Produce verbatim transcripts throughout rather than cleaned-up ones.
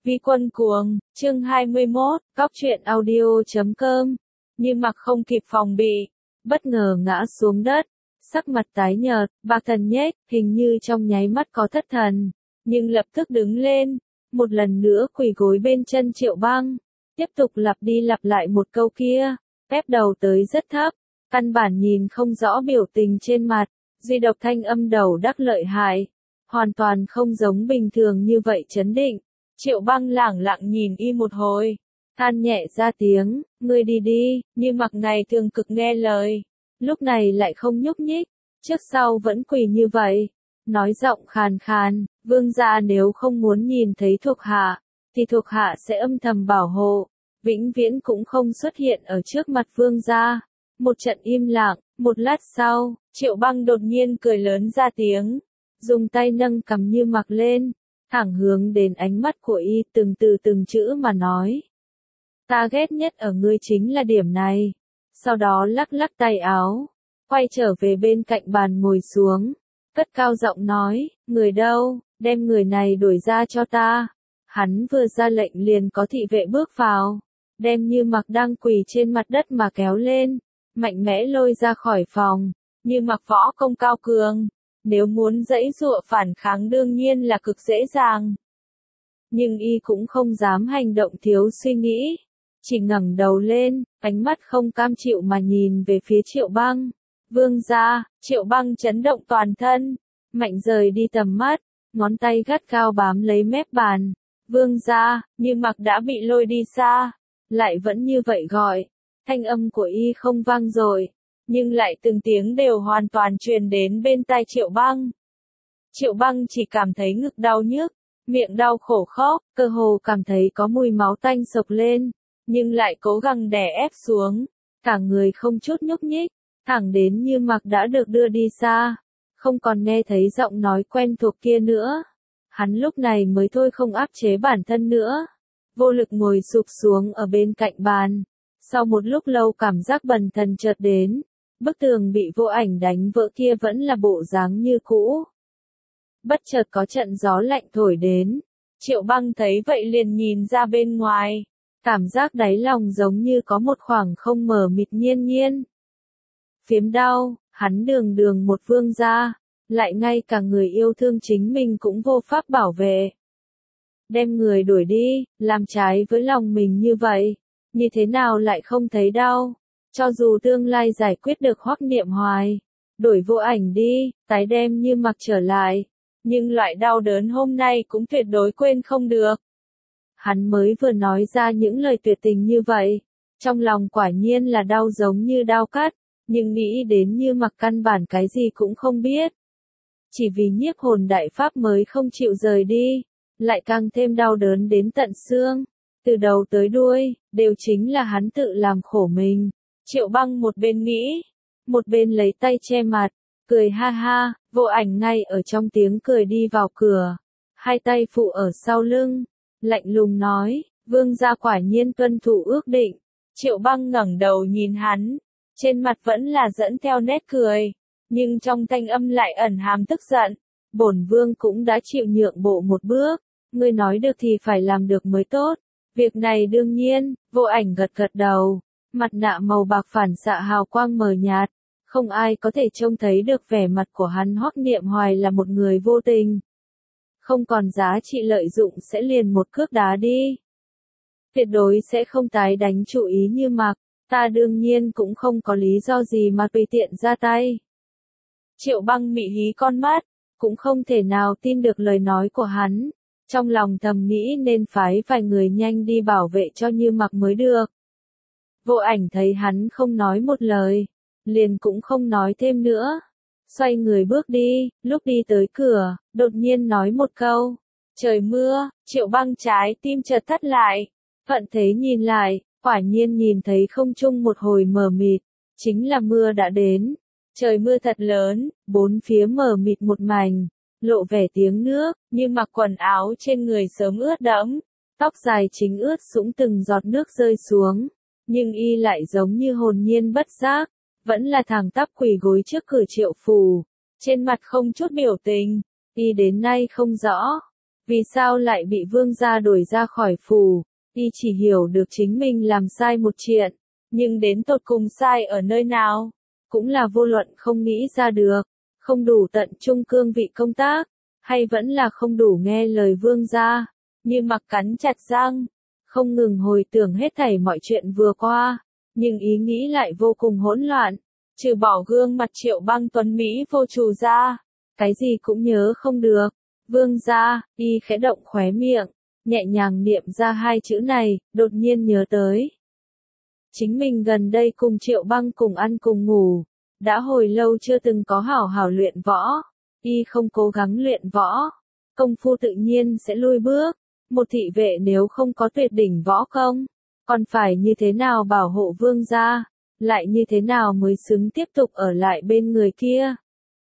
Vi Quân Cuồng, chương hai mươi mốt, cóc truyện audio chấm com. Như Mặc không kịp phòng bị, bất ngờ ngã xuống đất, sắc mặt tái nhợt, bạc thần nhếch, hình như trong nháy mắt có thất thần, nhưng lập tức đứng lên, một lần nữa quỳ gối bên chân Triệu Băng, tiếp tục lặp đi lặp lại một câu kia, ép đầu tới rất thấp, căn bản nhìn không rõ biểu tình trên mặt, duy độc thanh âm đầu đắc lợi hại, hoàn toàn không giống bình thường như vậy trấn định. Triệu Băng lẳng lặng nhìn y một hồi, than nhẹ ra tiếng, ngươi đi đi, Như Mặc này thường cực nghe lời, lúc này lại không nhúc nhích, trước sau vẫn quỳ như vậy, nói giọng khàn khàn, vương gia nếu không muốn nhìn thấy thuộc hạ, thì thuộc hạ sẽ âm thầm bảo hộ, vĩnh viễn cũng không xuất hiện ở trước mặt vương gia. Một trận im lặng, một lát sau, Triệu Băng đột nhiên cười lớn ra tiếng, dùng tay nâng cằm Như Mặc lên, thẳng hướng đến ánh mắt của y, từng từ từng chữ mà nói. Ta ghét nhất ở ngươi chính là điểm này. Sau đó lắc lắc tay áo, quay trở về bên cạnh bàn ngồi xuống, cất cao giọng nói, người đâu, đem người này đuổi ra cho ta. Hắn vừa ra lệnh liền có thị vệ bước vào, đem Như Mặc đang quỳ trên mặt đất mà kéo lên, mạnh mẽ lôi ra khỏi phòng. Như Mặc võ công cao cường, nếu muốn giãy giụa phản kháng đương nhiên là cực dễ dàng. Nhưng y cũng không dám hành động thiếu suy nghĩ, chỉ ngẩng đầu lên, ánh mắt không cam chịu mà nhìn về phía Triệu Băng. Vương gia, Triệu Băng chấn động toàn thân, mạnh rời đi tầm mắt, ngón tay gắt gao bám lấy mép bàn. Vương gia, Như Mặc đã bị lôi đi xa, lại vẫn như vậy gọi, thanh âm của y không vang dội, nhưng lại từng tiếng đều hoàn toàn truyền đến bên tai Triệu Băng. Triệu Băng chỉ cảm thấy ngực đau nhức, miệng đau khổ khóc, cơ hồ cảm thấy có mùi máu tanh sộc lên, nhưng lại cố gắng đè ép xuống, cả người không chút nhúc nhích, thẳng đến Như Mặc đã được đưa đi xa, không còn nghe thấy giọng nói quen thuộc kia nữa. Hắn lúc này mới thôi không áp chế bản thân nữa, vô lực ngồi sụp xuống ở bên cạnh bàn. Sau một lúc lâu cảm giác bần thần chợt đến, bức tường bị vô ảnh đánh vỡ kia vẫn là bộ dáng như cũ. Bất chợt có trận gió lạnh thổi đến, Triệu Băng thấy vậy liền nhìn ra bên ngoài, cảm giác đáy lòng giống như có một khoảng không mờ mịt nhiên nhiên. Phiếm đau, hắn đường đường một vương gia, lại ngay cả người yêu thương chính mình cũng vô pháp bảo vệ. Đem người đuổi đi, làm trái với lòng mình như vậy, như thế nào lại không thấy đau? Cho dù tương lai giải quyết được Hoắc Niệm Hoài, đổi vô ảnh đi, tái đem Như Mặc trở lại, nhưng loại đau đớn hôm nay cũng tuyệt đối quên không được. Hắn mới vừa nói ra những lời tuyệt tình như vậy, trong lòng quả nhiên là đau giống như đau cắt, nhưng nghĩ đến Như Mặc căn bản cái gì cũng không biết. Chỉ vì nhiếp hồn đại pháp mới không chịu rời đi, lại càng thêm đau đớn đến tận xương. Từ đầu tới đuôi, đều chính là hắn tự làm khổ mình. Triệu Băng một bên nghĩ, một bên lấy tay che mặt, cười ha ha, vô ảnh ngay ở trong tiếng cười đi vào cửa, hai tay phụ ở sau lưng, lạnh lùng nói, vương gia quả nhiên tuân thủ ước định. Triệu Băng ngẩng đầu nhìn hắn, trên mặt vẫn là dẫn theo nét cười, nhưng trong thanh âm lại ẩn hàm tức giận. Bổn vương cũng đã chịu nhượng bộ một bước, ngươi nói được thì phải làm được mới tốt. Việc này đương nhiên, vô ảnh gật gật đầu, mặt nạ màu bạc phản xạ hào quang mờ nhạt, không ai có thể trông thấy được vẻ mặt của hắn. Hoắc Niệm Hoài là một người vô tình, không còn giá trị lợi dụng sẽ liền một cước đá đi. Tuyệt đối sẽ không tái đánh chủ ý Như Mặc, ta đương nhiên cũng không có lý do gì mà tùy tiện ra tay. Triệu Băng mị hí con mắt, cũng không thể nào tin được lời nói của hắn. Trong lòng thầm nghĩ nên phái vài người nhanh đi bảo vệ cho Như Mặc mới được. Vô ảnh thấy hắn không nói một lời, liền cũng không nói thêm nữa. Xoay người bước đi, lúc đi tới cửa, đột nhiên nói một câu. Trời mưa, Triệu Băng trái tim chợt thắt lại. Thuận thế nhìn lại, quả nhiên nhìn thấy không trung một hồi mờ mịt. Chính là mưa đã đến. Trời mưa thật lớn, bốn phía mờ mịt một mảnh. Lộ vẻ tiếng nước, Như Mặc quần áo trên người sớm ướt đẫm, tóc dài chính ướt sũng từng giọt nước rơi xuống, nhưng y lại giống như hồn nhiên bất giác, vẫn là thẳng tắp quỳ gối trước cửa Triệu phủ, trên mặt không chút biểu tình, y đến nay không rõ, Vì sao lại bị vương gia đuổi ra khỏi phủ? Y chỉ hiểu được chính mình làm sai một chuyện, nhưng đến tột cùng sai ở nơi nào? Cũng là vô luận không nghĩ ra được, không đủ tận trung cương vị công tác, hay vẫn là không đủ nghe lời vương gia. Như Mặc cắn chặt răng, không ngừng hồi tưởng hết thảy mọi chuyện vừa qua, nhưng ý nghĩ lại vô cùng hỗn loạn, trừ bỏ gương mặt Triệu Băng tuấn mỹ vô trù ra, cái gì cũng nhớ không được. Vương gia, y khẽ động khóe miệng, nhẹ nhàng niệm ra hai chữ này, đột nhiên nhớ tới. Chính mình gần đây cùng Triệu Băng cùng ăn cùng ngủ, đã hồi lâu chưa từng có hảo hảo luyện võ, y không cố gắng luyện võ, công phu tự nhiên sẽ lui bước. Một thị vệ nếu không có tuyệt đỉnh võ công, còn phải như thế nào bảo hộ vương gia, lại như thế nào mới xứng tiếp tục ở lại bên người kia.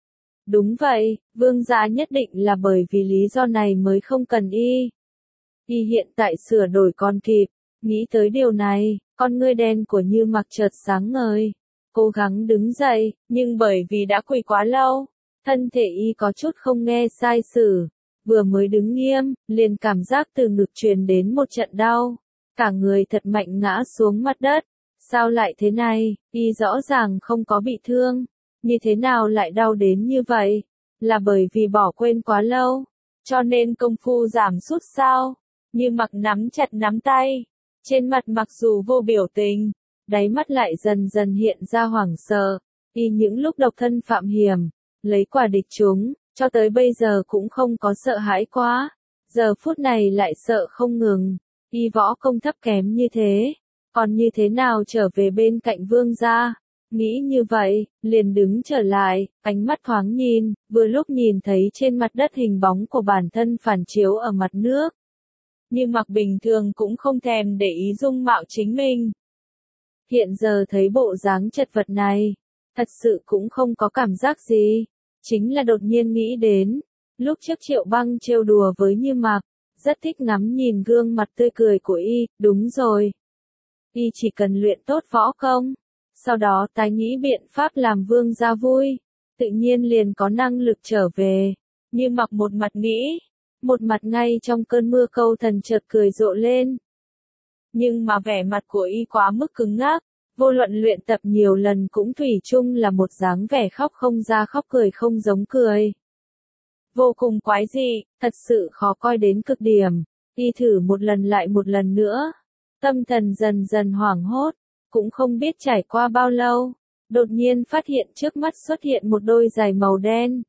Đúng vậy, vương gia nhất định là bởi vì lý do này mới không cần y. Y hiện tại sửa đổi còn kịp, nghĩ tới điều này, con ngươi đen của Như Mặc chợt sáng ngời, cố gắng đứng dậy, nhưng bởi vì đã quỳ quá lâu, thân thể y có chút không nghe sai sử. Vừa mới đứng nghiêm, liền cảm giác từ ngực truyền đến một trận đau, cả người thật mạnh ngã xuống mặt đất. Sao lại thế này, y rõ ràng không có bị thương, như thế nào lại đau đến như vậy? Là bởi vì bỏ quên quá lâu, cho nên công phu giảm sút sao? Như Mặc nắm chặt nắm tay, trên mặt mặc dù vô biểu tình, đáy mắt lại dần dần hiện ra hoảng sợ, y những lúc độc thân phạm hiểm, lấy quả địch chúng. Cho tới bây giờ cũng không có sợ hãi quá, giờ phút này lại sợ không ngừng, y võ công thấp kém như thế, còn như thế nào trở về bên cạnh vương gia? Nghĩ như vậy, liền đứng trở lại, ánh mắt thoáng nhìn, vừa lúc nhìn thấy trên mặt đất hình bóng của bản thân phản chiếu ở mặt nước. Như Mặc bình thường cũng không thèm để ý dung mạo chính mình. Hiện giờ thấy bộ dáng chật vật này, thật sự cũng không có cảm giác gì. Chính là đột nhiên nghĩ đến, lúc trước Triệu Băng trêu đùa với Như Mặc, rất thích ngắm nhìn gương mặt tươi cười của y, đúng rồi. Y chỉ cần luyện tốt võ công, sau đó tái nghĩ biện pháp làm vương gia vui, tự nhiên liền có năng lực trở về. Như Mặc một mặt nghĩ, một mặt ngay trong cơn mưa câu thần chợt cười rộ lên. Nhưng mà vẻ mặt của y quá mức cứng ngắc. Vô luận luyện tập nhiều lần cũng thủy chung là một dáng vẻ khóc không ra khóc cười không giống cười. Vô cùng quái dị, thật sự khó coi đến cực điểm. Y thử một lần lại một lần nữa. Tâm thần dần dần hoảng hốt, cũng không biết trải qua bao lâu. Đột nhiên phát hiện trước mắt xuất hiện một đôi giày màu đen.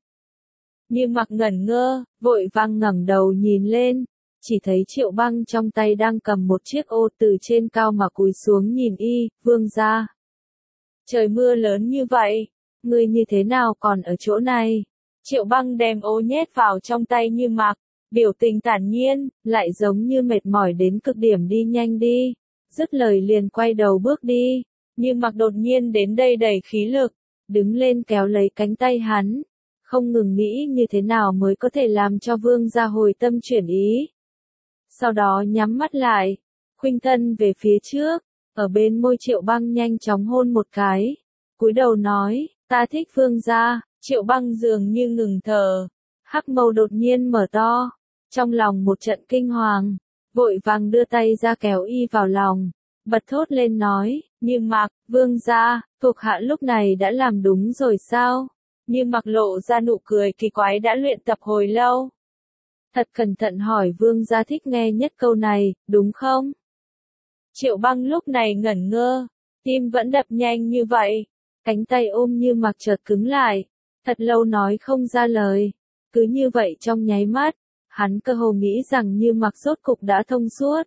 Như Mặc ngẩn ngơ, vội vàng ngẩng đầu nhìn lên. Chỉ thấy Triệu Băng trong tay đang cầm một chiếc ô từ trên cao mà cúi xuống nhìn y, vương gia. Trời mưa lớn như vậy, ngươi như thế nào còn ở chỗ này? Triệu Băng đem ô nhét vào trong tay Như Mặc, biểu tình thản nhiên, lại giống như mệt mỏi đến cực điểm đi nhanh đi. Dứt lời liền quay đầu bước đi, Như Mặc đột nhiên đến đây đầy khí lực, đứng lên kéo lấy cánh tay hắn, không ngừng nghĩ như thế nào mới có thể làm cho vương gia hồi tâm chuyển ý. Sau đó nhắm mắt lại, khuynh thân về phía trước, ở bên môi Triệu Băng nhanh chóng hôn một cái, cúi đầu nói, ta thích vương gia. Triệu Băng dường như ngừng thở, hắc mâu đột nhiên mở to, trong lòng một trận kinh hoàng, vội vàng đưa tay ra kéo y vào lòng, bật thốt lên nói, Như Mặc, vương gia, thuộc hạ lúc này đã làm đúng rồi sao? Như Mặc lộ ra nụ cười kỳ quái, đã luyện tập hồi lâu. Thật cẩn thận hỏi vương gia thích nghe nhất câu này, đúng không? Triệu Băng lúc này ngẩn ngơ, tim vẫn đập nhanh như vậy, cánh tay ôm Như Mặc chợt cứng lại, thật lâu nói không ra lời, cứ như vậy trong nháy mắt, hắn cơ hồ nghĩ rằng Như Mặc rốt cục đã thông suốt.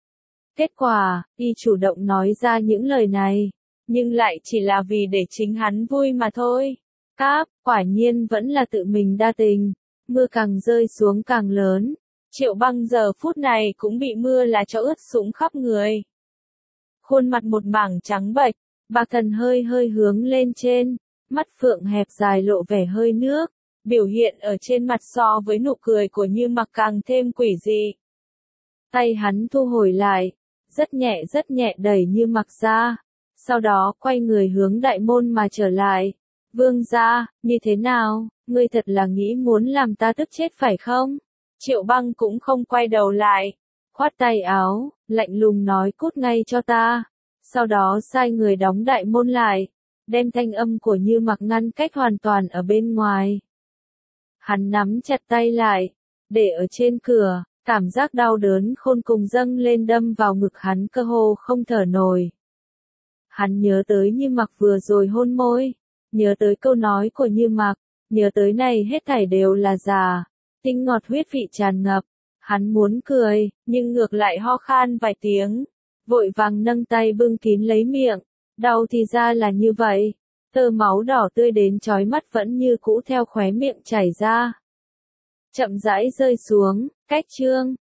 Kết quả, y chủ động nói ra những lời này, nhưng lại chỉ là vì để chính hắn vui mà thôi. Cáp, quả nhiên vẫn là tự mình đa tình. Mưa càng rơi xuống càng lớn, Triệu Băng giờ phút này cũng bị mưa là cho ướt sũng khắp người. Khuôn mặt một mảng trắng bệch, bạc thần hơi hơi hướng lên trên, mắt phượng hẹp dài lộ vẻ hơi nước, biểu hiện ở trên mặt so với nụ cười của Như Mặc càng thêm quỷ dị. Tay hắn thu hồi lại, rất nhẹ rất nhẹ đẩy Như Mặc ra, sau đó quay người hướng đại môn mà trở lại. Vương gia, như thế nào, ngươi thật là nghĩ muốn làm ta tức chết phải không? Triệu Băng cũng không quay đầu lại, khoát tay áo, lạnh lùng nói cút ngay cho ta. Sau đó sai người đóng đại môn lại, đem thanh âm của Như Mặc ngăn cách hoàn toàn ở bên ngoài. Hắn nắm chặt tay lại, để ở trên cửa, cảm giác đau đớn khôn cùng dâng lên đâm vào ngực hắn cơ hồ không thở nổi. Hắn nhớ tới Như Mặc vừa rồi hôn môi, nhớ tới câu nói của Như Mặc, nhớ tới này hết thảy đều là giả, tinh ngọt huyết vị tràn ngập. Hắn muốn cười, nhưng ngược lại ho khan vài tiếng, vội vàng nâng tay bưng kín lấy miệng, đau thì ra là như vậy, tơ máu đỏ tươi đến chói mắt vẫn như cũ theo khóe miệng chảy ra. Chậm rãi rơi xuống, cách chương.